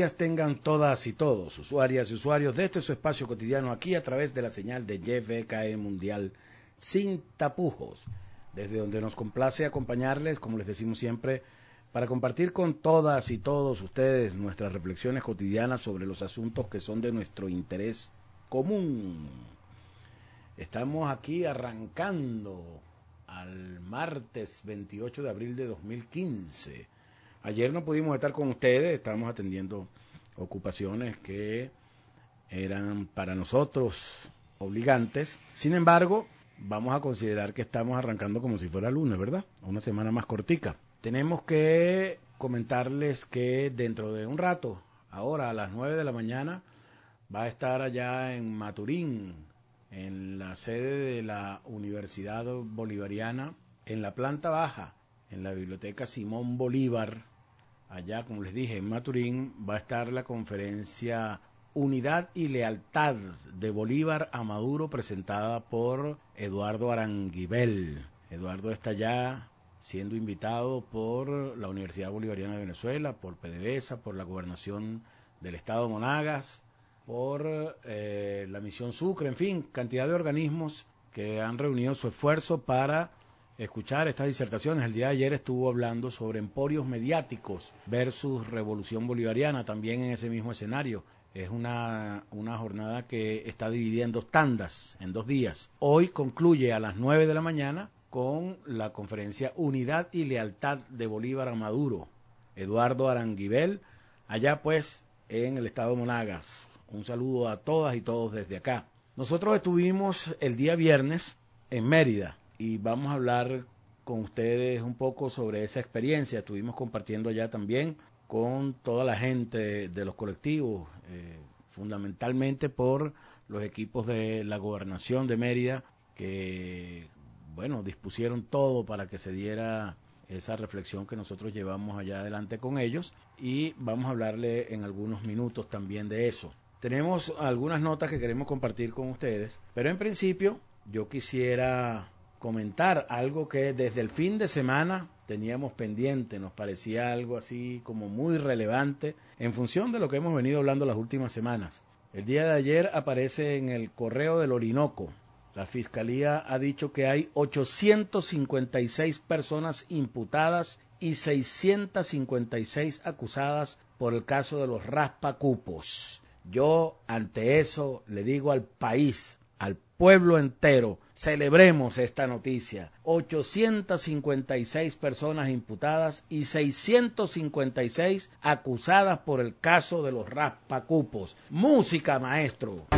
días tengan todas y todos, usuarias y usuarios de este su espacio cotidiano aquí a través de la señal de YFKE Mundial sin tapujos, desde donde nos complace acompañarles, como les decimos siempre, para compartir con todas y todos ustedes nuestras reflexiones cotidianas sobre los asuntos que son de nuestro interés común. Estamos aquí arrancando al martes 28 de abril de 2015. Ayer no pudimos estar con ustedes, estábamos atendiendo ocupaciones que eran para nosotros obligantes. Sin embargo, vamos a considerar que estamos arrancando como si fuera lunes, ¿verdad? Una semana más cortica. Tenemos que comentarles que dentro de un rato, ahora a las 9 de la mañana, va a estar allá en Maturín, en la sede de la Universidad Bolivariana, en la planta baja, en la Biblioteca Simón Bolívar. Allá, como les dije, en Maturín, va a estar la conferencia Unidad y Lealtad de Bolívar a Maduro, presentada por Eduardo Aranguibel. Eduardo está allá siendo invitado por la Universidad Bolivariana de Venezuela, por PDVSA, por la Gobernación del Estado Monagas, por la Misión Sucre, en fin, cantidad de organismos que han reunido su esfuerzo para escuchar estas disertaciones. El día de ayer estuvo hablando sobre emporios mediáticos versus revolución bolivariana, también en ese mismo escenario. Es una jornada que está dividida en dos tandas, en 2 días. Hoy concluye a las 9 de la mañana con la conferencia Unidad y Lealtad de Bolívar a Maduro. Eduardo Aranguibel, allá pues en el estado Monagas. Un saludo a todas y todos desde acá. Nosotros estuvimos el día viernes en Mérida y vamos a hablar con ustedes un poco sobre esa experiencia. Estuvimos compartiendo allá también con toda la gente de los colectivos, fundamentalmente por los equipos de la Gobernación de Mérida, que, bueno, dispusieron todo para que se diera esa reflexión que nosotros llevamos allá adelante con ellos, y vamos a hablarle en algunos minutos también de eso. Tenemos algunas notas que queremos compartir con ustedes, pero en principio yo quisiera comentar algo que desde el fin de semana teníamos pendiente, nos parecía algo así como muy relevante en función de lo que hemos venido hablando las últimas semanas. El día de ayer aparece en el Correo del Orinoco. La Fiscalía ha dicho que hay 856 personas imputadas y 656 acusadas por el caso de los raspacupos. Yo ante eso le digo al país, al pueblo entero, celebremos esta noticia. 856 personas imputadas y 656 acusadas por el caso de los raspacupos. Música, maestro.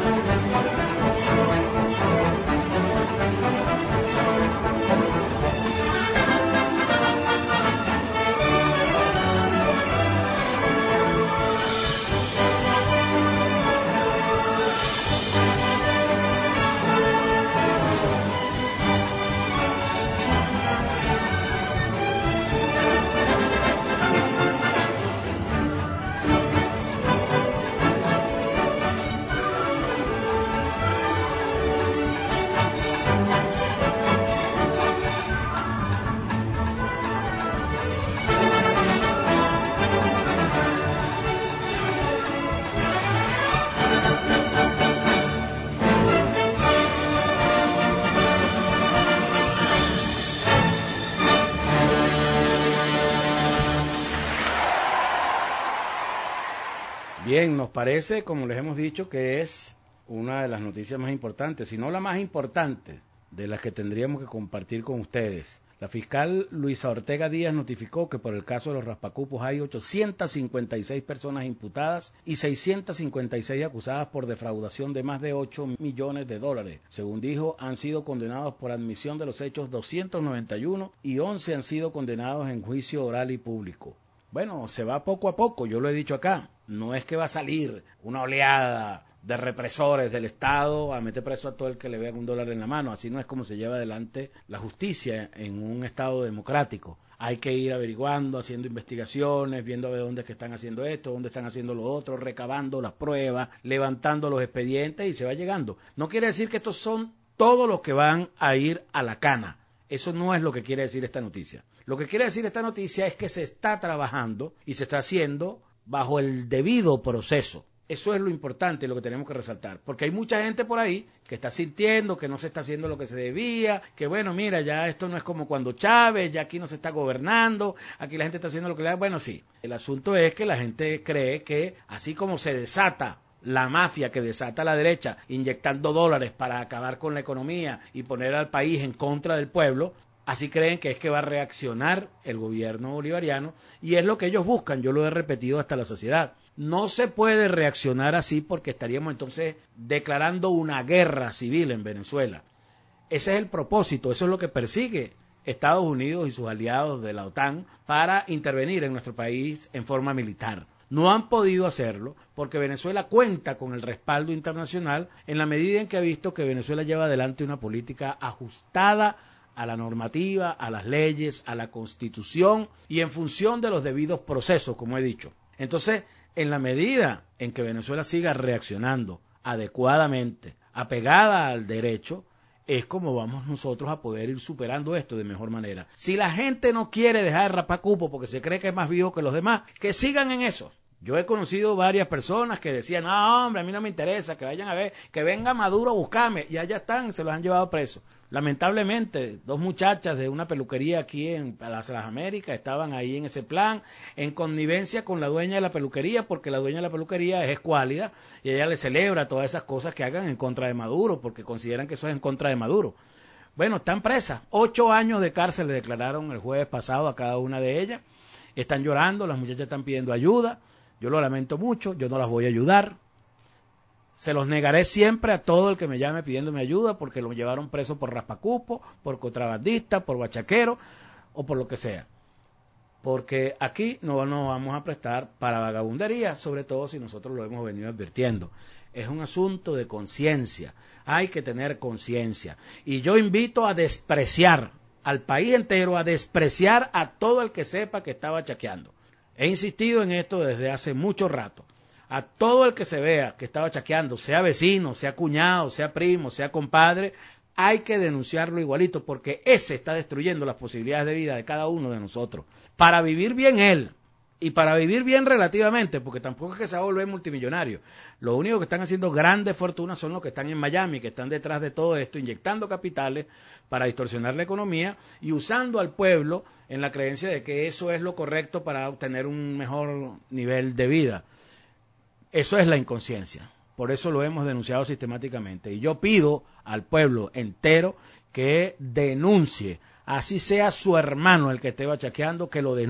Bien, nos parece, como les hemos dicho, que es una de las noticias más importantes, si no la más importante, de las que tendríamos que compartir con ustedes. La fiscal Luisa Ortega Díaz notificó que por el caso de los raspacupos hay 856 personas imputadas y 656 acusadas por defraudación de más de 8 millones de dólares. Según dijo, han sido condenados por admisión de los hechos 291 y 11 han sido condenados en juicio oral y público. Bueno, se va poco a poco, yo lo he dicho acá. No es que va a salir una oleada de represores del Estado a meter preso a todo el que le vean $1 en la mano. Así no es como se lleva adelante la justicia en un Estado democrático. Hay que ir averiguando, haciendo investigaciones, viendo de dónde es que están haciendo esto, dónde están haciendo lo otro, recabando las pruebas, levantando los expedientes y se va llegando. No quiere decir que estos son todos los que van a ir a la cana. Eso no es lo que quiere decir esta noticia. Lo que quiere decir esta noticia es que se está trabajando y se está haciendo bajo el debido proceso. Eso es lo importante, lo que tenemos que resaltar, porque hay mucha gente por ahí que está sintiendo que no se está haciendo lo que se debía, que bueno, mira, ya esto no es como cuando Chávez, ya aquí no se está gobernando, aquí la gente está haciendo lo que le da. Bueno, sí, el asunto es que la gente cree que así como se desata la mafia que desata la derecha, inyectando dólares para acabar con la economía y poner al país en contra del pueblo, así creen que es que va a reaccionar el gobierno bolivariano, y es lo que ellos buscan. Yo lo he repetido hasta la saciedad. No se puede reaccionar así porque estaríamos entonces declarando una guerra civil en Venezuela. Ese es el propósito, eso es lo que persigue Estados Unidos y sus aliados de la OTAN para intervenir en nuestro país en forma militar. No han podido hacerlo porque Venezuela cuenta con el respaldo internacional en la medida en que ha visto que Venezuela lleva adelante una política ajustada a la normativa, a las leyes, a la Constitución y en función de los debidos procesos, como he dicho. Entonces, en la medida en que Venezuela siga reaccionando adecuadamente, apegada al derecho, es como vamos nosotros a poder ir superando esto de mejor manera. Si la gente no quiere dejar de rapar cupo porque se cree que es más vivo que los demás, que sigan en eso. Yo he conocido varias personas que decían, no hombre, a mí no me interesa, que vayan a ver, que venga Maduro a buscarme, y allá están, se los han llevado presos. Lamentablemente, 2 muchachas de una peluquería aquí en las Américas estaban ahí en ese plan, en connivencia con la dueña de la peluquería, porque la dueña de la peluquería es escuálida y ella le celebra todas esas cosas que hagan en contra de Maduro, porque consideran que eso es en contra de Maduro. Bueno, están presas, 8 años de cárcel le declararon el jueves pasado a cada una de ellas, están llorando, las muchachas están pidiendo ayuda. Yo lo lamento mucho, yo no las voy a ayudar. Se los negaré siempre a todo el que me llame pidiéndome ayuda porque lo llevaron preso por raspacupo, por contrabandista, por bachaquero o por lo que sea. Porque aquí no nos vamos a prestar para vagabundería, sobre todo si nosotros lo hemos venido advirtiendo. Es un asunto de conciencia, hay que tener conciencia. Y yo invito a despreciar al país entero, a despreciar a todo el que sepa que está bachaqueando. He insistido en esto desde hace mucho rato. A todo el que se vea que está bachaqueando, sea vecino, sea cuñado, sea primo, sea compadre, hay que denunciarlo igualito, porque ese está destruyendo las posibilidades de vida de cada uno de nosotros. Para vivir bien él, y para vivir bien relativamente, porque tampoco es que se va a volver multimillonario. Lo único que están haciendo grandes fortunas son los que están en Miami, que están detrás de todo esto, inyectando capitales para distorsionar la economía y usando al pueblo en la creencia de que eso es lo correcto para obtener un mejor nivel de vida. Eso es la inconsciencia. Por eso lo hemos denunciado sistemáticamente. Y yo pido al pueblo entero que denuncie, así sea su hermano el que esté bachaqueando, que lo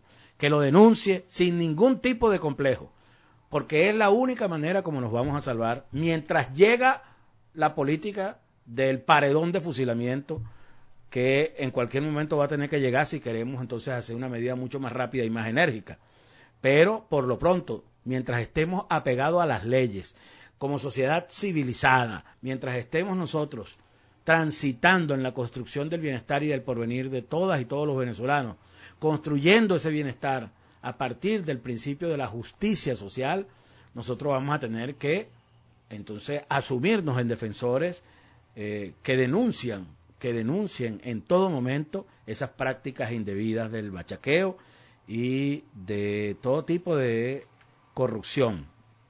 denuncie sin ningún tipo de complejo, porque es la única manera como nos vamos a salvar mientras llega la política del paredón de fusilamiento, que en cualquier momento va a tener que llegar si queremos entonces hacer una medida mucho más rápida y más enérgica. Pero por lo pronto, mientras estemos apegados a las leyes, como sociedad civilizada, mientras estemos nosotros transitando en la construcción del bienestar y del porvenir de todas y todos los venezolanos, construyendo ese bienestar a partir del principio de la justicia social, nosotros vamos a tener que entonces asumirnos en defensores que denuncien en todo momento esas prácticas indebidas del bachaqueo y de todo tipo de corrupción.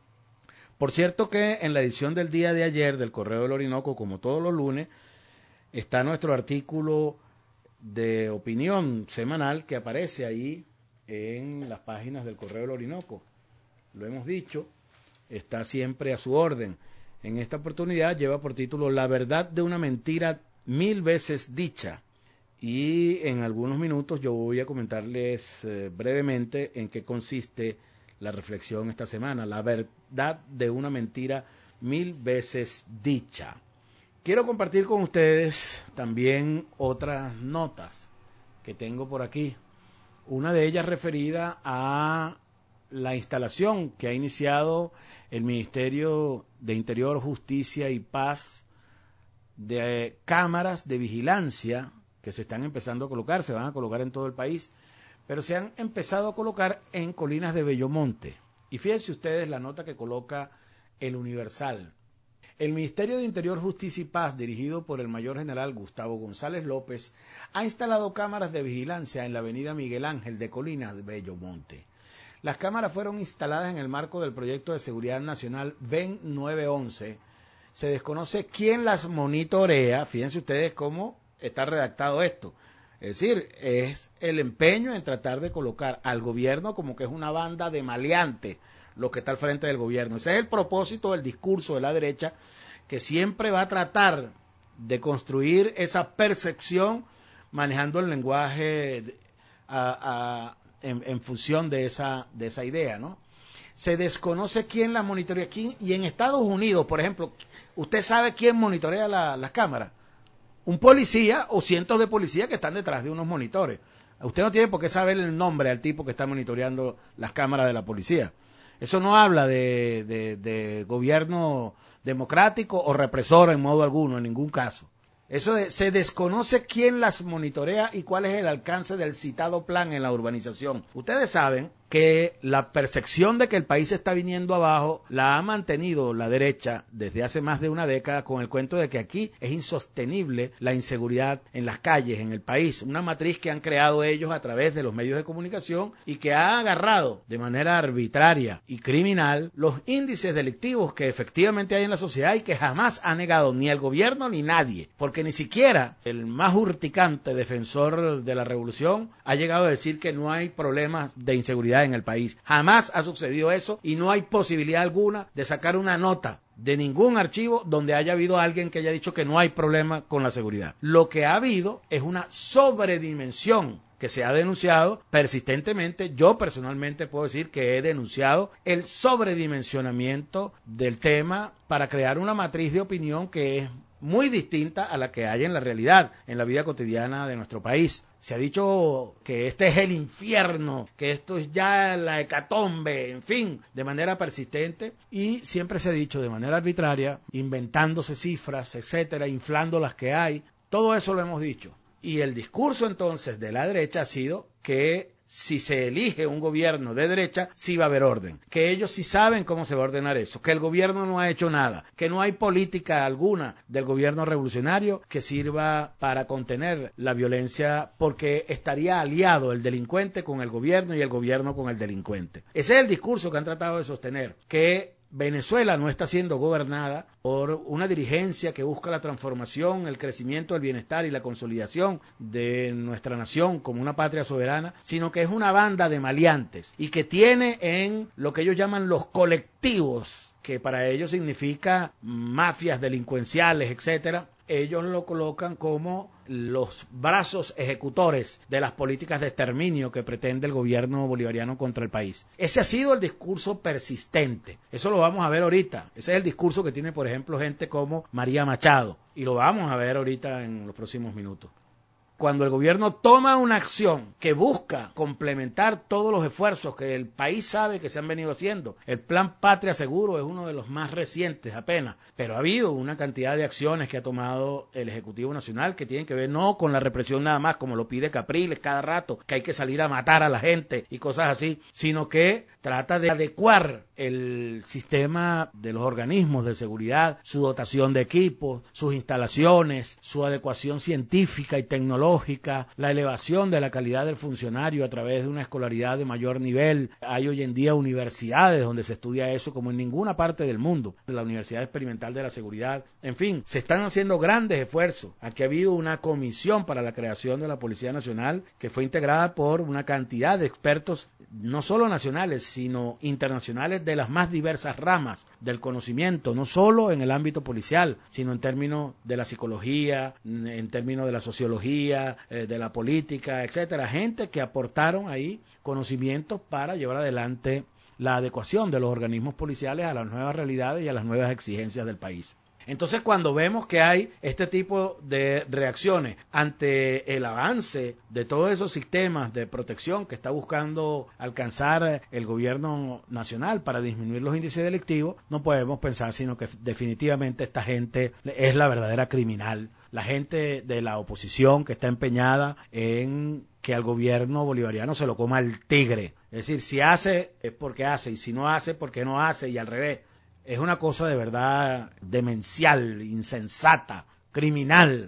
Por cierto que en la edición del día de ayer del Correo del Orinoco, como todos los lunes, está nuestro artículo de opinión semanal que aparece ahí en las páginas del Correo del Orinoco. Lo hemos dicho, está siempre a su orden. En esta oportunidad lleva por título La verdad de una mentira 1000 veces dicha. Y en algunos minutos yo voy a comentarles brevemente en qué consiste la reflexión esta semana. La verdad de una mentira 1000 veces dicha. Quiero compartir con ustedes también otras notas que tengo por aquí. Una de ellas referida a la instalación que ha iniciado el Ministerio de Interior, Justicia y Paz de cámaras de vigilancia que se están empezando a colocar, se van a colocar en todo el país, pero se han empezado a colocar en Colinas de Bellomonte. Y fíjense ustedes la nota que coloca El Universal. El Ministerio de Interior, Justicia y Paz, dirigido por el mayor general Gustavo González López, ha instalado cámaras de vigilancia en la avenida Miguel Ángel de Colinas de Bellomonte. Las cámaras fueron instaladas en el marco del proyecto de seguridad nacional VEN 911. Se desconoce quién las monitorea. Fíjense ustedes cómo está redactado esto. Es decir, es el empeño en tratar de colocar al gobierno como que es una banda de maleantes lo que está al frente del gobierno. Ese es el propósito del discurso de la derecha, que siempre va a tratar de construir esa percepción manejando el lenguaje en función de esa idea, ¿no? Se desconoce quién las monitorea. Y en Estados Unidos, por ejemplo, ¿usted sabe quién monitorea las cámaras? Un policía o cientos de policías que están detrás de unos monitores. Usted no tiene por qué saber el nombre al tipo que está monitoreando las cámaras de la policía. Eso no habla de gobierno democrático o represor en modo alguno, en ningún caso. Se desconoce quién las monitorea y cuál es el alcance del citado plan en la urbanización. Ustedes saben que la percepción de que el país está viniendo abajo la ha mantenido la derecha desde hace más de una década con el cuento de que aquí es insostenible la inseguridad en las calles, en el país. Una matriz que han creado ellos a través de los medios de comunicación y que ha agarrado de manera arbitraria y criminal los índices delictivos que efectivamente hay en la sociedad y que jamás ha negado ni el gobierno ni nadie. Porque ni siquiera el más urticante defensor de la revolución ha llegado a decir que no hay problemas de inseguridad en el país. Jamás ha sucedido eso y no hay posibilidad alguna de sacar una nota de ningún archivo donde haya habido alguien que haya dicho que no hay problema con la seguridad. Lo que ha habido es una sobredimensión que se ha denunciado persistentemente. Yo personalmente puedo decir que he denunciado el sobredimensionamiento del tema para crear una matriz de opinión que es muy distinta a la que hay en la realidad, en la vida cotidiana de nuestro país. Se ha dicho que este es el infierno, que esto es ya la hecatombe, en fin, de manera persistente, y siempre se ha dicho de manera arbitraria, inventándose cifras, etcétera, inflando las que hay. Todo eso lo hemos dicho. Y el discurso entonces de la derecha ha sido que si se elige un gobierno de derecha, sí va a haber orden, que ellos sí saben cómo se va a ordenar eso, que el gobierno no ha hecho nada, que no hay política alguna del gobierno revolucionario que sirva para contener la violencia, porque estaría aliado el delincuente con el gobierno y el gobierno con el delincuente. Ese es el discurso que han tratado de sostener, que Venezuela no está siendo gobernada por una dirigencia que busca la transformación, el crecimiento, el bienestar y la consolidación de nuestra nación como una patria soberana, sino que es una banda de maleantes y que tiene en lo que ellos llaman los colectivos, que para ellos significa mafias delincuenciales, etcétera. Ellos lo colocan como los brazos ejecutores de las políticas de exterminio que pretende el gobierno bolivariano contra el país. Ese ha sido el discurso persistente. Eso lo vamos a ver ahorita. Ese es el discurso que tiene, por ejemplo, gente como María Machado. Y lo vamos a ver ahorita en los próximos minutos. Cuando el gobierno toma una acción que busca complementar todos los esfuerzos que el país sabe que se han venido haciendo, el Plan Patria Seguro es uno de los más recientes apenas, pero ha habido una cantidad de acciones que ha tomado el Ejecutivo Nacional que tienen que ver no con la represión nada más, como lo pide Capriles cada rato, que hay que salir a matar a la gente y cosas así, sino que trata de adecuar el sistema de los organismos de seguridad, su dotación de equipos, sus instalaciones, su adecuación científica y tecnológica, la elevación de la calidad del funcionario a través de una escolaridad de mayor nivel. Hay hoy en día universidades donde se estudia eso como en ninguna parte del mundo. La Universidad Experimental de la Seguridad. En fin, se están haciendo grandes esfuerzos. Aquí ha habido una comisión para la creación de la Policía Nacional que fue integrada por una cantidad de expertos, no solo nacionales, sino internacionales de las más diversas ramas del conocimiento, no solo en el ámbito policial, sino en términos de la psicología, en términos de la sociología, de la política, etcétera. Gente que aportaron ahí conocimientos para llevar adelante la adecuación de los organismos policiales a las nuevas realidades y a las nuevas exigencias del país. Entonces, cuando vemos que hay este tipo de reacciones ante el avance de todos esos sistemas de protección que está buscando alcanzar el gobierno nacional para disminuir los índices delictivos, no podemos pensar sino que definitivamente esta gente es la verdadera criminal. La gente de la oposición que está empeñada en que al gobierno bolivariano se lo coma el tigre. Es decir, si hace es porque hace y si no hace porque no hace y al revés. Es una cosa de verdad demencial, insensata, criminal,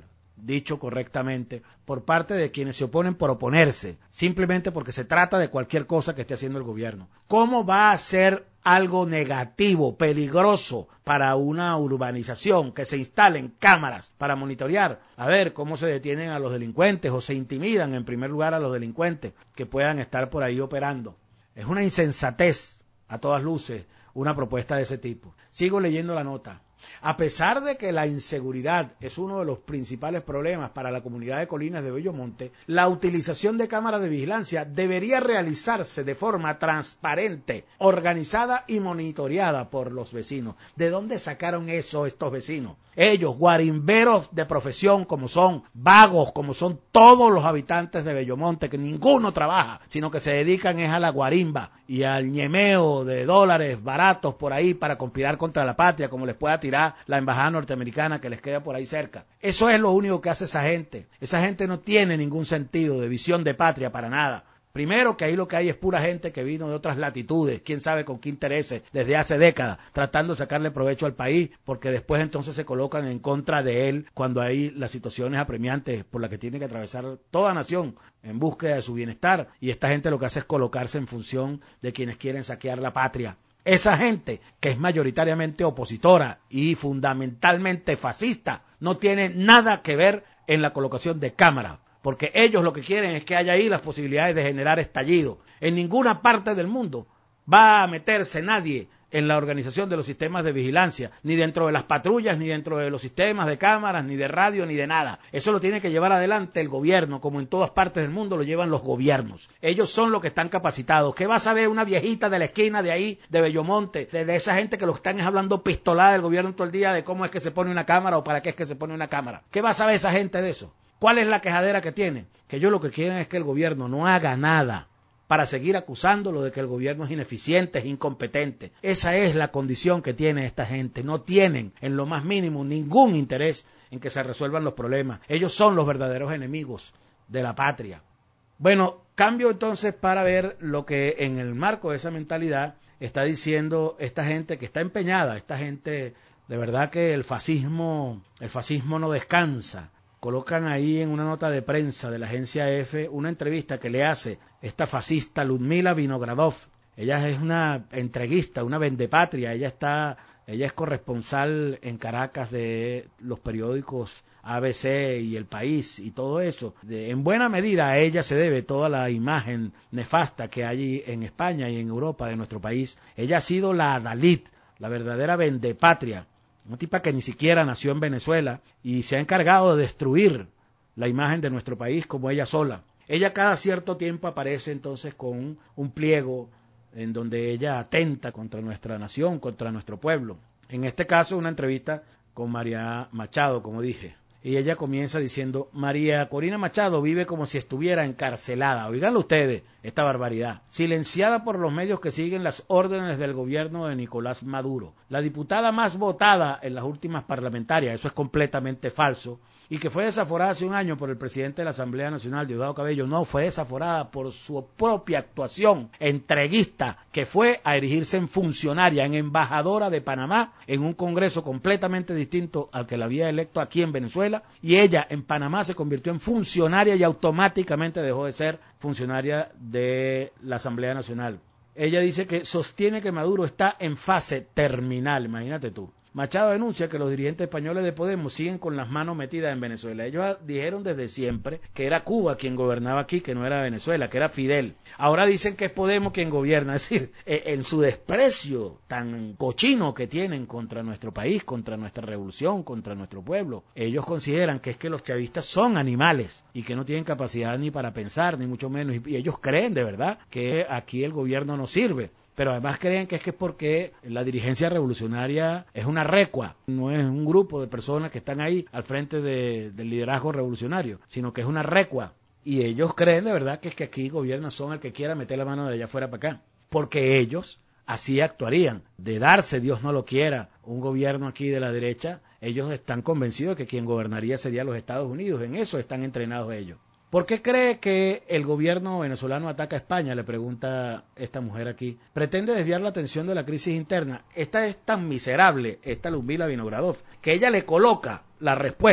dicho correctamente, por parte de quienes se oponen por oponerse, simplemente porque se trata de cualquier cosa que esté haciendo el gobierno. ¿Cómo va a ser algo negativo, peligroso para una urbanización que se instalen cámaras para monitorear, a ver cómo se detienen a los delincuentes o se intimidan en primer lugar a los delincuentes que puedan estar por ahí operando? Es una insensatez, a todas luces, una propuesta de ese tipo. Sigo leyendo la nota. A pesar de que la inseguridad es uno de los principales problemas para la comunidad de Colinas de Bellomonte, la utilización de cámaras de vigilancia debería realizarse de forma transparente, organizada y monitoreada por los vecinos. ¿De dónde sacaron eso estos vecinos? Ellos, guarimberos de profesión como son, vagos como son todos los habitantes de Bellomonte, que ninguno trabaja, sino que se dedican es a la guarimba y al ñemeo de dólares baratos por ahí para conspirar contra la patria, como les pueda tirar la embajada norteamericana que les queda por ahí cerca. Eso es lo único que hace esa gente. Esa gente no tiene ningún sentido de visión de patria para nada. Primero, que ahí lo que hay es pura gente que vino de otras latitudes, quién sabe con qué intereses, desde hace décadas, tratando de sacarle provecho al país, porque después entonces se colocan en contra de él cuando hay las situaciones apremiantes por las que tiene que atravesar toda nación en búsqueda de su bienestar, y esta gente lo que hace es colocarse en función de quienes quieren saquear la patria. Esa gente, que es mayoritariamente opositora y fundamentalmente fascista, no tiene nada que ver en la colocación de cámaras, porque ellos lo que quieren es que haya ahí las posibilidades de generar estallido. En ninguna parte del mundo va a meterse nadie en la organización de los sistemas de vigilancia, ni dentro de las patrullas, ni dentro de los sistemas de cámaras, ni de radio, ni de nada. Eso lo tiene que llevar adelante el gobierno, como en todas partes del mundo lo llevan los gobiernos. Ellos son los que están capacitados. ¿Qué va a saber una viejita de la esquina de ahí, de Bellomonte, de esa gente que lo están hablando pistolada del gobierno todo el día de cómo es que se pone una cámara o para qué es que se pone una cámara? ¿Qué va a saber esa gente de eso? ¿Cuál es la quejadera que tienen? Que ellos lo que quieren es que el gobierno no haga nada para seguir acusándolo de que el gobierno es ineficiente, es incompetente. Esa es la condición que tiene esta gente. No tienen en lo más mínimo ningún interés en que se resuelvan los problemas. Ellos son los verdaderos enemigos de la patria. Bueno, cambio entonces para ver lo que en el marco de esa mentalidad está diciendo esta gente que está empeñada, esta gente de verdad que el fascismo no descansa. Colocan ahí en una nota de prensa de la agencia EFE una entrevista que le hace esta fascista Ludmila Vinogradov. Ella es una entreguista, una vendepatria. Ella es corresponsal en Caracas de los periódicos ABC y El País y todo eso. En buena medida a ella se debe toda la imagen nefasta que hay en España y en Europa de nuestro país. Ella ha sido la adalid, la verdadera vendepatria. Una tipa que ni siquiera nació en Venezuela y se ha encargado de destruir la imagen de nuestro país como ella sola. Ella cada cierto tiempo aparece entonces con un pliego en donde ella atenta contra nuestra nación, contra nuestro pueblo. En este caso una entrevista con María Machado, como dije. Y ella comienza diciendo: María Corina Machado vive como si estuviera encarcelada. Oiganlo ustedes, esta barbaridad. Silenciada por los medios que siguen las órdenes del gobierno de Nicolás Maduro. La diputada más votada en las últimas parlamentarias, eso es completamente falso, y que fue desaforada hace un año por el presidente de la Asamblea Nacional, Diosdado Cabello. No, fue desaforada por su propia actuación entreguista, que fue a erigirse en funcionaria, en embajadora de Panamá, en un congreso completamente distinto al que la había electo aquí en Venezuela, y ella en Panamá se convirtió en funcionaria y automáticamente dejó de ser funcionaria de la Asamblea Nacional. Ella dice que sostiene que Maduro está en fase terminal, imagínate tú. Machado denuncia que los dirigentes españoles de Podemos siguen con las manos metidas en Venezuela. Ellos dijeron desde siempre que era Cuba quien gobernaba aquí, que no era Venezuela, que era Fidel. Ahora dicen que es Podemos quien gobierna. Es decir, en su desprecio tan cochino que tienen contra nuestro país, contra nuestra revolución, contra nuestro pueblo, ellos consideran que es que los chavistas son animales y que no tienen capacidad ni para pensar, ni mucho menos. Y ellos creen de verdad que aquí el gobierno no sirve. Pero además creen que es porque la dirigencia revolucionaria es una recua, no es un grupo de personas que están ahí al frente del liderazgo revolucionario, sino que es una recua. Y ellos creen de verdad que es que aquí gobierna son el que quiera meter la mano de allá afuera para acá, porque ellos así actuarían. De darse, Dios no lo quiera, un gobierno aquí de la derecha, ellos están convencidos de que quien gobernaría sería los Estados Unidos. En eso están entrenados ellos. ¿Por qué cree que el gobierno venezolano ataca a España?, le pregunta esta mujer aquí. Pretende desviar la atención de la crisis interna. Esta es tan miserable, esta Ludmila Vinogradov, que ella le coloca la respuesta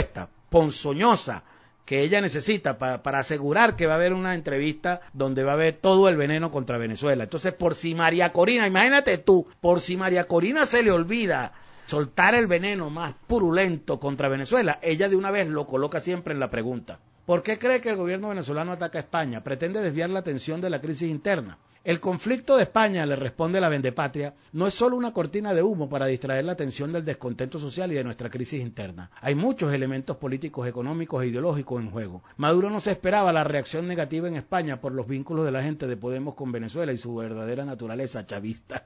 ponzoñosa que ella necesita para asegurar que va a haber una entrevista donde va a haber todo el veneno contra Venezuela. Entonces, por si María Corina, imagínate tú, por si María Corina se le olvida soltar el veneno más purulento contra Venezuela, ella de una vez lo coloca siempre en la pregunta. ¿Por qué cree que el gobierno venezolano ataca a España? Pretende desviar la atención de la crisis interna. El conflicto de España, le responde la vendepatria, no es solo una cortina de humo para distraer la atención del descontento social y de nuestra crisis interna. Hay muchos elementos políticos, económicos e ideológicos en juego. Maduro no se esperaba la reacción negativa en España por los vínculos de la gente de Podemos con Venezuela y su verdadera naturaleza chavista.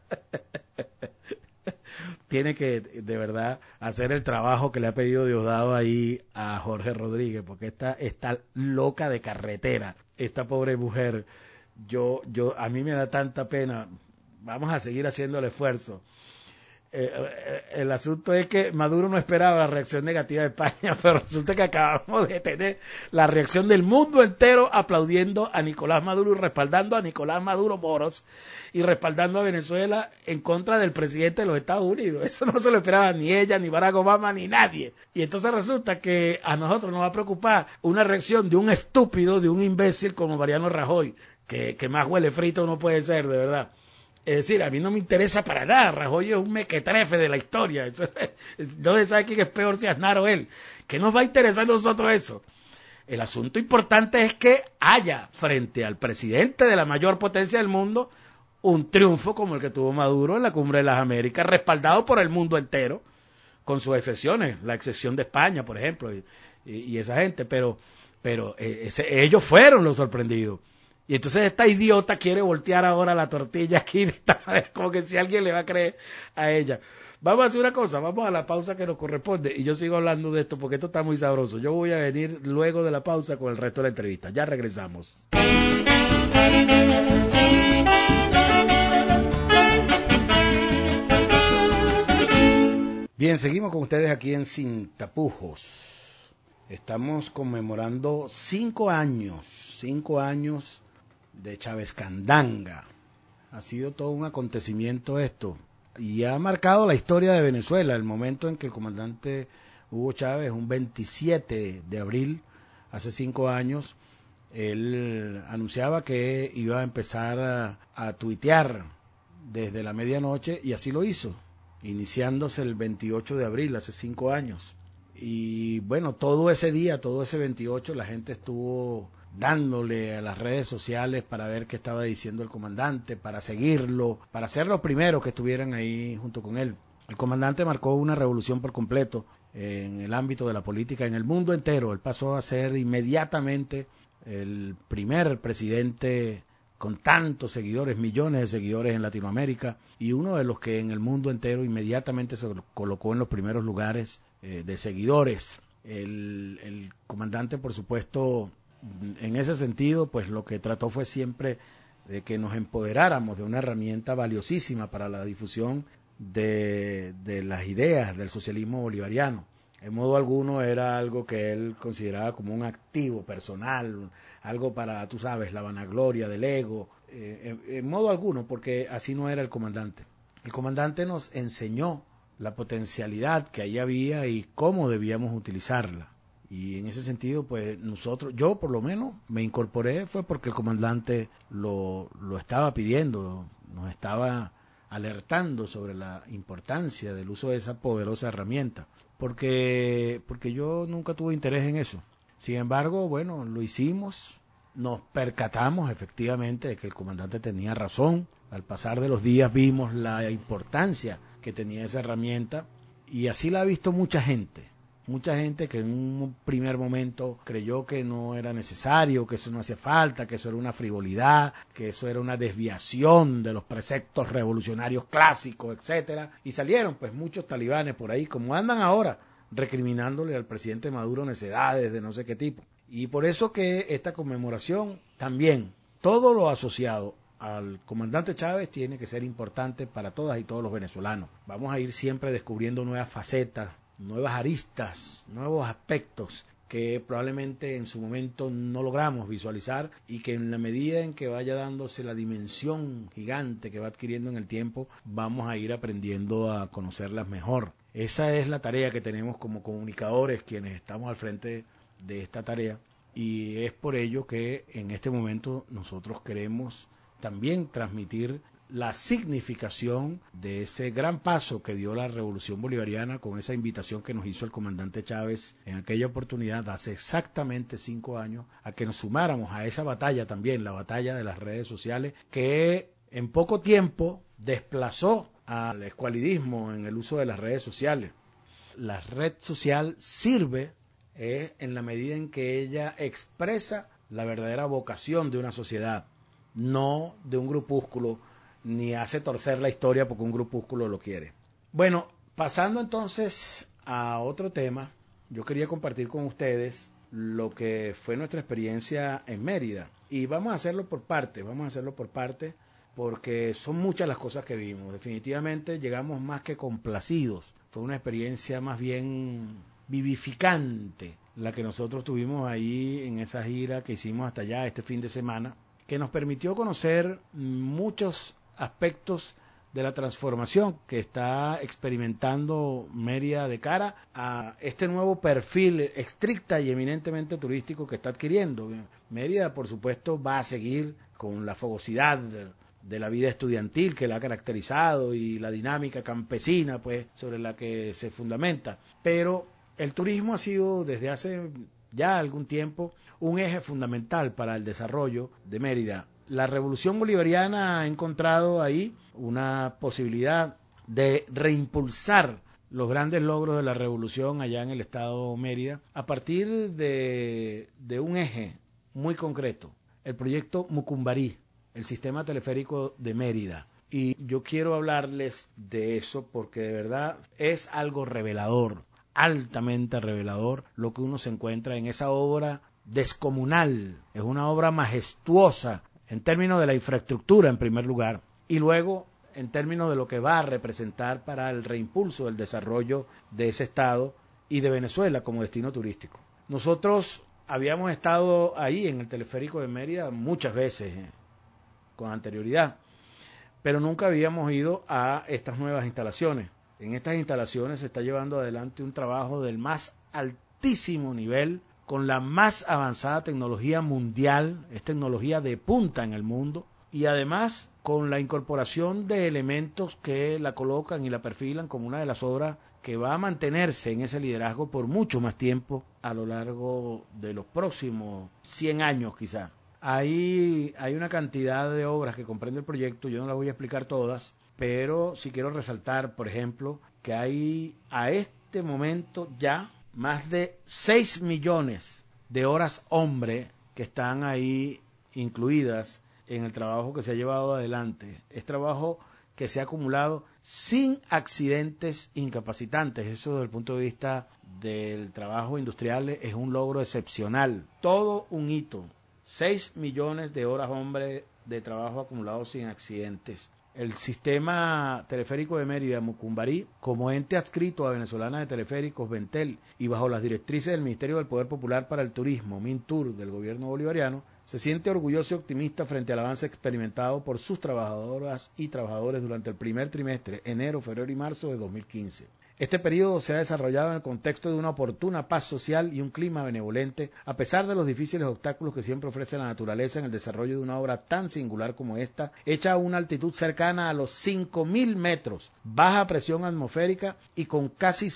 Tiene que, de verdad, hacer el trabajo que le ha pedido Diosdado ahí a Jorge Rodríguez, porque está loca de carretera, esta pobre mujer. A mí me da tanta pena. Vamos a seguir haciendo el esfuerzo. El asunto es que Maduro no esperaba la reacción negativa de España, pero resulta que acabamos de tener la reacción del mundo entero aplaudiendo a Nicolás Maduro y respaldando a Nicolás Maduro Moros y respaldando a Venezuela en contra del presidente de los Estados Unidos. Eso no se lo esperaba ni ella, ni Barack Obama, ni nadie. Y entonces resulta que a nosotros nos va a preocupar una reacción de un estúpido, de un imbécil como Mariano Rajoy, que más huele frito no puede ser, de verdad. Es decir, a mí no me interesa para nada. Rajoy es un mequetrefe de la historia. ¿Dónde sabe quién es peor, si Aznar o él? ¿Qué nos va a interesar a nosotros eso? El asunto importante es que haya frente al presidente de la mayor potencia del mundo un triunfo como el que tuvo Maduro en la Cumbre de las Américas, respaldado por el mundo entero, con sus excepciones, la excepción de España, por ejemplo, y esa gente, pero ellos fueron los sorprendidos. Y entonces esta idiota quiere voltear ahora la tortilla aquí de esta manera, como que si alguien le va a creer a ella. Vamos a hacer una cosa, vamos a la pausa que nos corresponde y yo sigo hablando de esto porque esto está muy sabroso. Yo voy a venir luego de la pausa con el resto de la entrevista. Ya regresamos. Bien, seguimos con ustedes aquí en Sin Tapujos. Estamos conmemorando 5 años de Chávez Candanga. Ha sido todo un acontecimiento esto y ha marcado la historia de Venezuela, el momento en que el comandante Hugo Chávez, un 27 de abril, hace 5 años, él anunciaba que iba a empezar a tuitear desde la medianoche y así lo hizo, iniciándose el 28 de abril, hace 5 años. Y bueno, todo ese día, todo ese 28, la gente estuvo dándole a las redes sociales para ver qué estaba diciendo el comandante, para seguirlo, para ser los primeros que estuvieran ahí junto con él. El comandante marcó una revolución por completo en el ámbito de la política en el mundo entero. Él pasó a ser inmediatamente el primer presidente con tantos seguidores, millones de seguidores en Latinoamérica, y uno de los que en el mundo entero inmediatamente se colocó en los primeros lugares de seguidores. El comandante, por supuesto, en ese sentido, pues lo que trató fue siempre de que nos empoderáramos de una herramienta valiosísima para la difusión de las ideas del socialismo bolivariano. En modo alguno era algo que él consideraba como un activo personal, algo para, tú sabes, la vanagloria del ego, en modo alguno, porque así no era el comandante. El comandante nos enseñó la potencialidad que ahí había y cómo debíamos utilizarla. Y en ese sentido, pues yo por lo menos me incorporé, fue porque el comandante lo estaba pidiendo, nos estaba alertando sobre la importancia del uso de esa poderosa herramienta, porque yo nunca tuve interés en eso. Sin embargo, bueno, lo hicimos, nos percatamos efectivamente de que el comandante tenía razón. Al pasar de los días vimos la importancia que tenía esa herramienta y así la ha visto mucha gente que en un primer momento creyó que no era necesario, que eso no hacía falta, que eso era una frivolidad, que eso era una desviación de los preceptos revolucionarios clásicos, etcétera, y salieron pues muchos talibanes por ahí, como andan ahora, recriminándole al presidente Maduro necedades de no sé qué tipo. Y por eso que esta conmemoración también, todo lo asociado al comandante Chávez tiene que ser importante para todas y todos los venezolanos. Vamos a ir siempre descubriendo nuevas facetas, nuevas aristas, nuevos aspectos que probablemente en su momento no logramos visualizar y que en la medida en que vaya dándose la dimensión gigante que va adquiriendo en el tiempo, vamos a ir aprendiendo a conocerlas mejor. Esa es la tarea que tenemos como comunicadores, quienes estamos al frente de esta tarea, y es por ello que en este momento nosotros queremos también transmitir la significación de ese gran paso que dio la Revolución Bolivariana con esa invitación que nos hizo el comandante Chávez en aquella oportunidad hace exactamente 5 años, a que nos sumáramos a esa batalla también, la batalla de las redes sociales, que en poco tiempo desplazó al escualidismo en el uso de las redes sociales. La red social sirve en la medida en que ella expresa la verdadera vocación de una sociedad, no de un grupúsculo, ni hace torcer la historia porque un grupúsculo lo quiere. Bueno, pasando entonces a otro tema, yo quería compartir con ustedes lo que fue nuestra experiencia en Mérida. Y vamos a hacerlo por partes, porque son muchas las cosas que vimos. Definitivamente llegamos más que complacidos. Fue una experiencia más bien vivificante la que nosotros tuvimos ahí en esa gira que hicimos hasta allá este fin de semana, que nos permitió conocer muchos aspectos de la transformación que está experimentando Mérida de cara a este nuevo perfil estricta y eminentemente turístico que está adquiriendo. Mérida, por supuesto, va a seguir con la fogosidad de la vida estudiantil que la ha caracterizado y la dinámica campesina, pues, sobre la que se fundamenta. Pero el turismo ha sido desde hace ya algún tiempo un eje fundamental para el desarrollo de Mérida. La Revolución Bolivariana ha encontrado ahí una posibilidad de reimpulsar los grandes logros de la revolución allá en el estado Mérida a partir de un eje muy concreto, el proyecto Mucumbarí, el sistema teleférico de Mérida. Y yo quiero hablarles de eso porque de verdad es algo revelador, altamente revelador, lo que uno se encuentra en esa obra descomunal. Es una obra majestuosa en términos de la infraestructura en primer lugar, y luego en términos de lo que va a representar para el reimpulso del desarrollo de ese estado y de Venezuela como destino turístico. Nosotros habíamos estado ahí en el teleférico de Mérida muchas veces con anterioridad, pero nunca habíamos ido a estas nuevas instalaciones. En estas instalaciones se está llevando adelante un trabajo del más altísimo nivel, con la más avanzada tecnología mundial, es tecnología de punta en el mundo, y además con la incorporación de elementos que la colocan y la perfilan como una de las obras que va a mantenerse en ese liderazgo por mucho más tiempo a lo largo de los próximos 100 años quizá. Hay una cantidad de obras que comprende el proyecto, yo no las voy a explicar todas, pero sí quiero resaltar, por ejemplo, que hay a este momento ya más de 6 millones de horas hombre que están ahí incluidas en el trabajo que se ha llevado adelante. Es trabajo que se ha acumulado sin accidentes incapacitantes. Eso desde el punto de vista del trabajo industrial es un logro excepcional. Todo un hito. 6 millones de horas hombre de trabajo acumulado sin accidentes. El sistema teleférico de Mérida, Mucumbarí, como ente adscrito a Venezolana de Teleféricos, Ventel, y bajo las directrices del Ministerio del Poder Popular para el Turismo, MINTUR, del gobierno bolivariano, se siente orgulloso y optimista frente al avance experimentado por sus trabajadoras y trabajadores durante el primer trimestre, enero, febrero y marzo de 2015. Este periodo se ha desarrollado en el contexto de una oportuna paz social y un clima benevolente, a pesar de los difíciles obstáculos que siempre ofrece la naturaleza en el desarrollo de una obra tan singular como esta, hecha a una altitud cercana a los 5.000 metros, baja presión atmosférica y con casi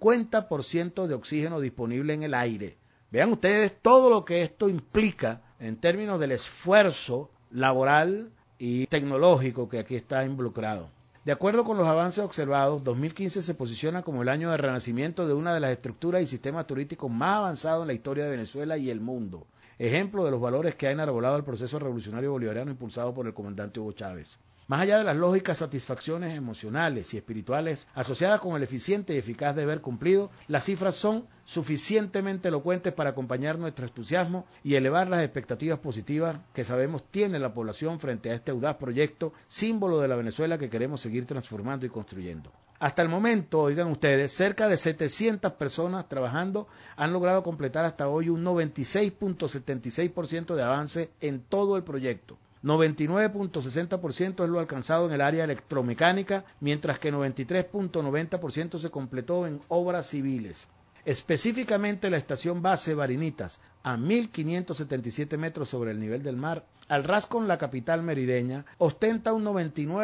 50% de oxígeno disponible en el aire. Vean ustedes todo lo que esto implica en términos del esfuerzo laboral y tecnológico que aquí está involucrado. De acuerdo con los avances observados, 2015 se posiciona como el año de renacimiento de una de las estructuras y sistemas turísticos más avanzados en la historia de Venezuela y el mundo. Ejemplo de los valores que ha enarbolado el proceso revolucionario bolivariano impulsado por el comandante Hugo Chávez. Más allá de las lógicas satisfacciones emocionales y espirituales asociadas con el eficiente y eficaz deber cumplido, las cifras son suficientemente elocuentes para acompañar nuestro entusiasmo y elevar las expectativas positivas que sabemos tiene la población frente a este audaz proyecto, símbolo de la Venezuela que queremos seguir transformando y construyendo. Hasta el momento, oigan ustedes, cerca de 700 personas trabajando han logrado completar hasta hoy un 96.76% de avance en todo el proyecto. 99.60% es lo alcanzado en el área electromecánica, mientras que 93.90% se completó en obras civiles. Específicamente la estación base Barinitas, a 1.577 metros sobre el nivel del mar, al ras con la capital merideña, ostenta un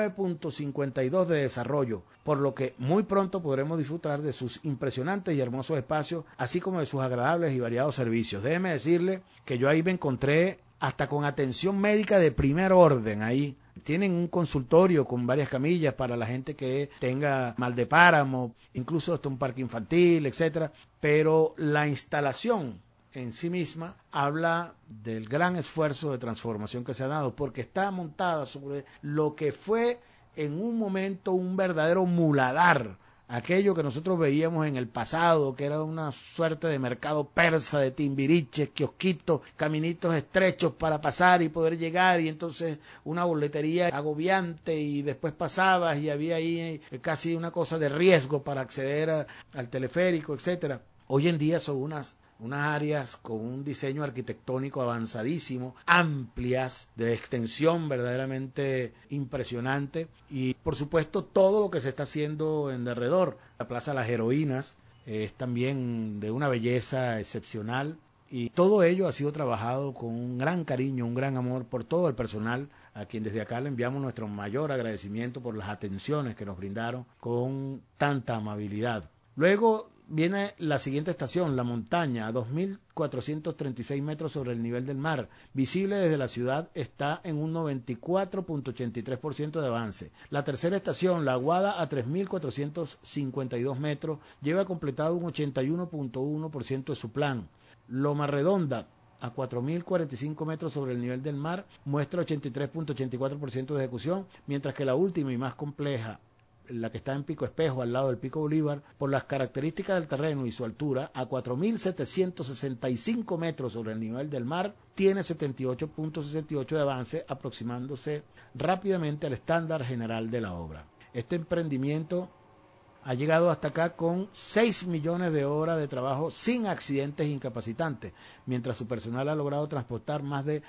99.52 de desarrollo, por lo que muy pronto podremos disfrutar de sus impresionantes y hermosos espacios, así como de sus agradables y variados servicios. Déjeme decirle que yo ahí me encontré hasta con atención médica de primer orden ahí. Tienen un consultorio con varias camillas para la gente que tenga mal de páramo, incluso hasta un parque infantil, etcétera. Pero la instalación en sí misma habla del gran esfuerzo de transformación que se ha dado, porque está montada sobre lo que fue en un momento un verdadero muladar. Aquello que nosotros veíamos en el pasado, que era una suerte de mercado persa de timbiriches, kiosquitos, caminitos estrechos para pasar y poder llegar, y entonces una boletería agobiante, y después pasabas y había ahí casi una cosa de riesgo para acceder al teleférico, etcétera. Hoy en día son unas áreas con un diseño arquitectónico avanzadísimo, amplias, de extensión verdaderamente impresionante, y por supuesto todo lo que se está haciendo en derredor. La Plaza Las Heroínas es también de una belleza excepcional, y todo ello ha sido trabajado con un gran cariño, un gran amor por todo el personal, a quien desde acá le enviamos nuestro mayor agradecimiento por las atenciones que nos brindaron con tanta amabilidad. Luego viene la siguiente estación, La Montaña, a 2.436 metros sobre el nivel del mar. Visible desde la ciudad, está en un 94.83% de avance. La tercera estación, La Aguada, a 3.452 metros, lleva completado un 81.1% de su plan. Loma Redonda, a 4.045 metros sobre el nivel del mar, muestra 83.84% de ejecución, mientras que la última y más compleja, la que está en Pico Espejo, al lado del Pico Bolívar, por las características del terreno y su altura, a 4.765 metros sobre el nivel del mar, tiene 78.68 de avance, aproximándose rápidamente al estándar general de la obra. Este emprendimiento ha llegado hasta acá con 6 millones de horas de trabajo sin accidentes incapacitantes, mientras su personal ha logrado transportar más de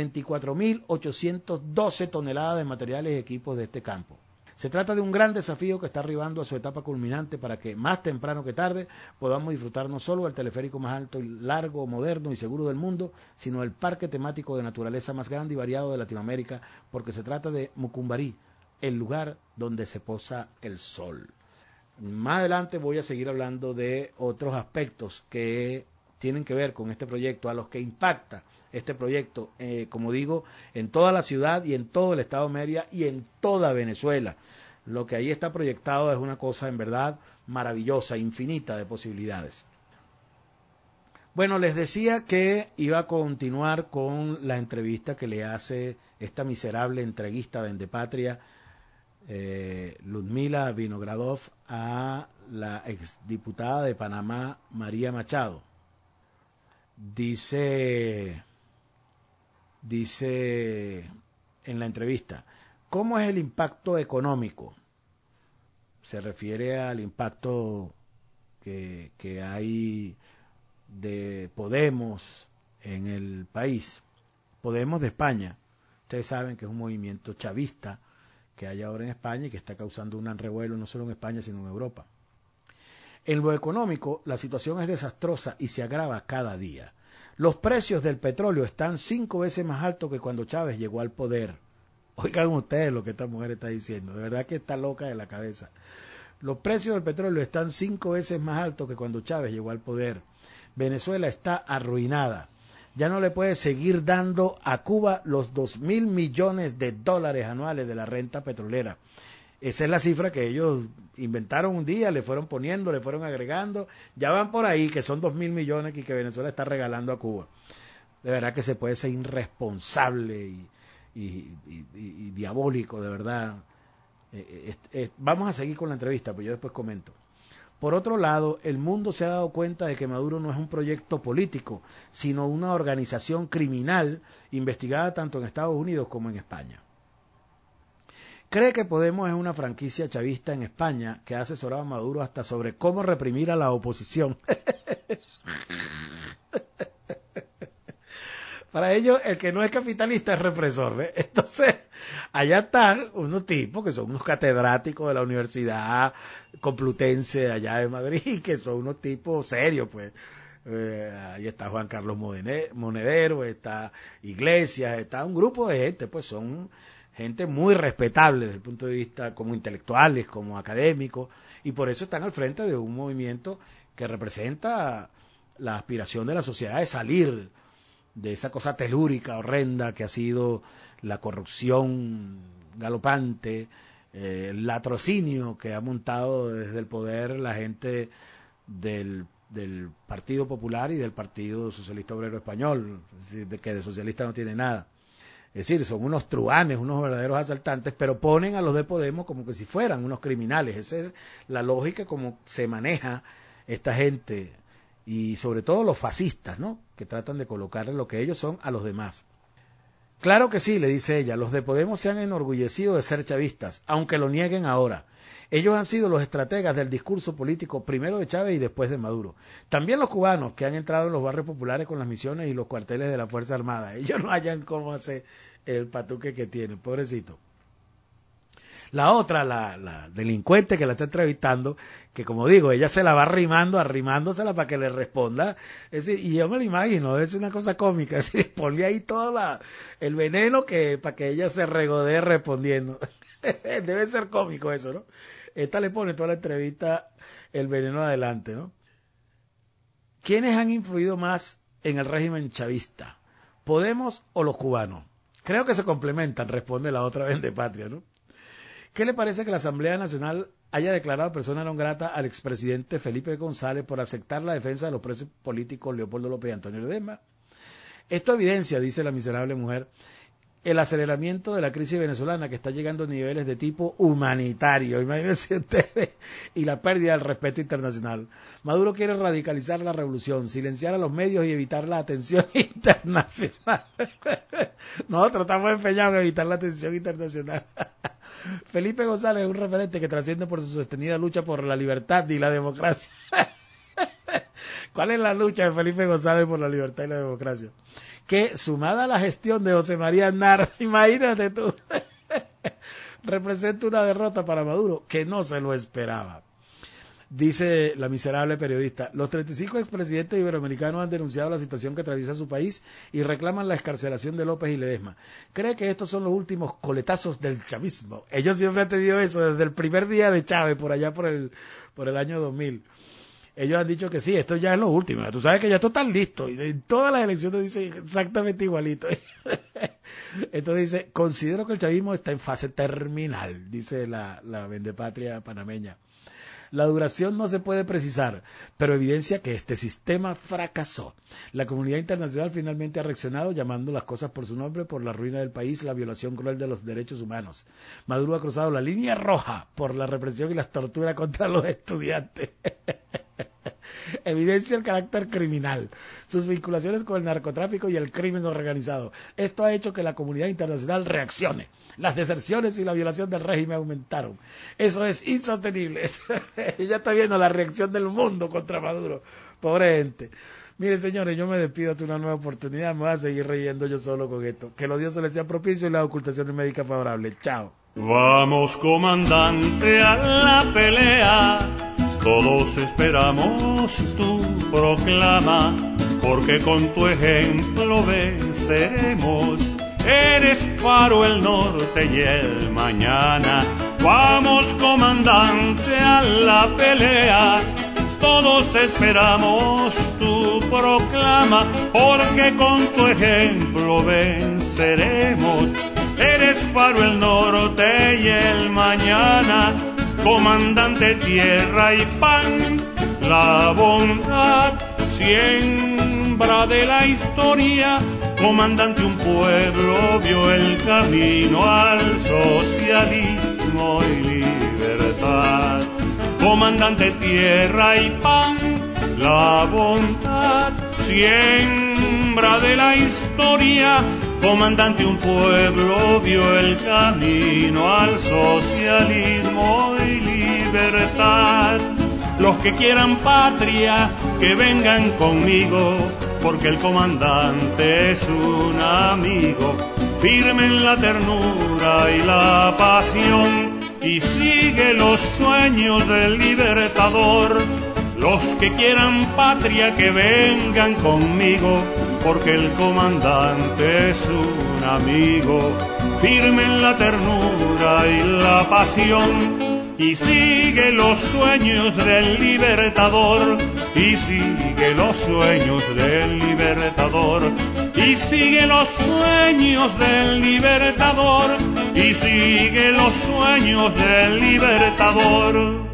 34.812 toneladas de materiales y equipos de este campo. Se trata de un gran desafío que está arribando a su etapa culminante para que, más temprano que tarde, podamos disfrutar no solo del teleférico más alto, y largo, moderno y seguro del mundo, sino el parque temático de naturaleza más grande y variado de Latinoamérica, porque se trata de Mucumbarí, el lugar donde se posa el sol. Más adelante voy a seguir hablando de otros aspectos que tienen que ver con este proyecto, a los que impacta este proyecto, como digo, en toda la ciudad y en todo el estado de Mérida y en toda Venezuela. Lo que ahí está proyectado es una cosa en verdad maravillosa, infinita de posibilidades. Bueno, les decía que iba a continuar con la entrevista que le hace esta miserable entreguista vendepatria Ludmila Vinogradov a la exdiputada de Panamá, María Machado. Dice en la entrevista, ¿cómo es el impacto económico? Se refiere al impacto que hay de Podemos en el país. Podemos de España. Ustedes saben que es un movimiento chavista que hay ahora en España y que está causando un revuelo no solo en España sino en Europa. En lo económico, la situación es desastrosa y se agrava cada día. Los precios del petróleo están 5 veces más altos que cuando Chávez llegó al poder. Oigan ustedes lo que esta mujer está diciendo, de verdad que está loca de la cabeza. Los precios del petróleo están 5 veces más altos que cuando Chávez llegó al poder. Venezuela está arruinada. Ya no le puede seguir dando a Cuba los 2.000 millones de dólares anuales de la renta petrolera. Esa es la cifra que ellos inventaron un día, le fueron poniendo, le fueron agregando. Ya van por ahí que son 2.000 millones y que Venezuela está regalando a Cuba. De verdad que se puede ser irresponsable y diabólico, de verdad. Vamos a seguir con la entrevista, pues yo después comento. Por otro lado, el mundo se ha dado cuenta de que Maduro no es un proyecto político, sino una organización criminal investigada tanto en Estados Unidos como en España. Cree que Podemos es una franquicia chavista en España que ha asesorado a Maduro hasta sobre cómo reprimir a la oposición. Para ellos, el que no es capitalista es represor, ¿ves? Entonces, allá están unos tipos que son unos catedráticos de la Universidad Complutense allá de Madrid, que son unos tipos serios, pues. Ahí está Juan Carlos Monedero, está Iglesias, está un grupo de gente, pues son gente muy respetable desde el punto de vista como intelectuales, como académicos, y por eso están al frente de un movimiento que representa la aspiración de la sociedad de salir de esa cosa telúrica, horrenda que ha sido la corrupción galopante, el latrocinio que ha montado desde el poder la gente del Partido Popular y del Partido Socialista Obrero Español, es decir, de que de socialista no tiene nada. Es decir, son unos truanes, unos verdaderos asaltantes, pero ponen a los de Podemos como que si fueran unos criminales. Esa es la lógica como se maneja esta gente, y sobre todo los fascistas, ¿no? Que tratan de colocarle lo que ellos son a los demás. Claro que sí, le dice ella, los de Podemos se han enorgullecido de ser chavistas, aunque lo nieguen ahora. Ellos han sido los estrategas del discurso político primero de Chávez y después de Maduro. También los cubanos que han entrado en los barrios populares con las misiones y los cuarteles de la Fuerza Armada. Ellos no hallan cómo hacer el patuque que tienen, pobrecito. La otra, la delincuente que la está entrevistando, que como digo, ella se la va arrimándosela para que le responda. Es decir, y yo me lo imagino, es una cosa cómica, es decir, ponle ahí todo el veneno para que ella se regodee respondiendo. Debe ser cómico eso, ¿no? Esta le pone toda la entrevista el veneno adelante, ¿no? ¿Quiénes han influido más en el régimen chavista? ¿Podemos o los cubanos? Creo que se complementan, responde la otra Vendepatria, ¿no? ¿Qué le parece que la Asamblea Nacional haya declarado persona non grata al expresidente Felipe González por aceptar la defensa de los presos políticos Leopoldo López y Antonio Ledesma? Esto evidencia, dice la miserable mujer, el aceleramiento de la crisis venezolana que está llegando a niveles de tipo humanitario, imagínense ustedes, y la pérdida del respeto internacional. Maduro quiere radicalizar la revolución, silenciar a los medios y evitar la atención internacional. Nosotros estamos empeñados en evitar la atención internacional. Felipe González es un referente que trasciende por su sostenida lucha por la libertad y la democracia. ¿Cuál es la lucha de Felipe González por la libertad y la democracia? Que, sumada a la gestión de José María Aznar, imagínate tú, representa una derrota para Maduro, que no se lo esperaba. Dice la miserable periodista, los 35 expresidentes iberoamericanos han denunciado la situación que atraviesa su país y reclaman la excarcelación de López y Ledesma. ¿Cree que estos son los últimos coletazos del chavismo? Ellos siempre han tenido eso desde el primer día de Chávez, por allá por el año 2000. Ellos han dicho que sí, esto ya es lo último. Tú sabes que ya esto está listo. Y en todas las elecciones dice exactamente igualito. Entonces dice, considero que el chavismo está en fase terminal, dice la Vendepatria panameña. La duración no se puede precisar, pero evidencia que este sistema fracasó. La comunidad internacional finalmente ha reaccionado llamando las cosas por su nombre, por la ruina del país, la violación cruel de los derechos humanos. Maduro ha cruzado la línea roja por la represión y las torturas contra los estudiantes. Evidencia el carácter criminal, sus vinculaciones con el narcotráfico y el crimen organizado. Esto ha hecho que la comunidad internacional reaccione. Las deserciones y la violación del régimen aumentaron. Eso es insostenible. Ella está viendo la reacción del mundo contra Maduro. Pobre gente. Miren, señores, yo me despido hasta una nueva oportunidad. Me voy a seguir riendo yo solo con esto. Que los dioses les sean propicios y las ocultaciones médicas favorables. Chao. Vamos, comandante, a la pelea. Todos esperamos tu proclama, porque con tu ejemplo venceremos. Eres faro el norte y el mañana. Vamos, comandante, a la pelea. Todos esperamos tu proclama, porque con tu ejemplo venceremos. Eres faro el norte y el mañana. Comandante, tierra y pan, la bondad, siembra de la historia. Comandante, un pueblo vio el camino al socialismo y libertad. Comandante, tierra y pan, la bondad, siembra de la historia. Comandante, un pueblo vio el camino al socialismo y libertad. Los que quieran patria, que vengan conmigo, porque el comandante es un amigo, firme en la ternura y la pasión, y sigue los sueños del libertador. Los que quieran patria, que vengan conmigo, porque el comandante es un amigo, firme en la ternura y la pasión, y sigue los sueños del libertador, y sigue los sueños del libertador, y sigue los sueños del libertador, y sigue los sueños del libertador.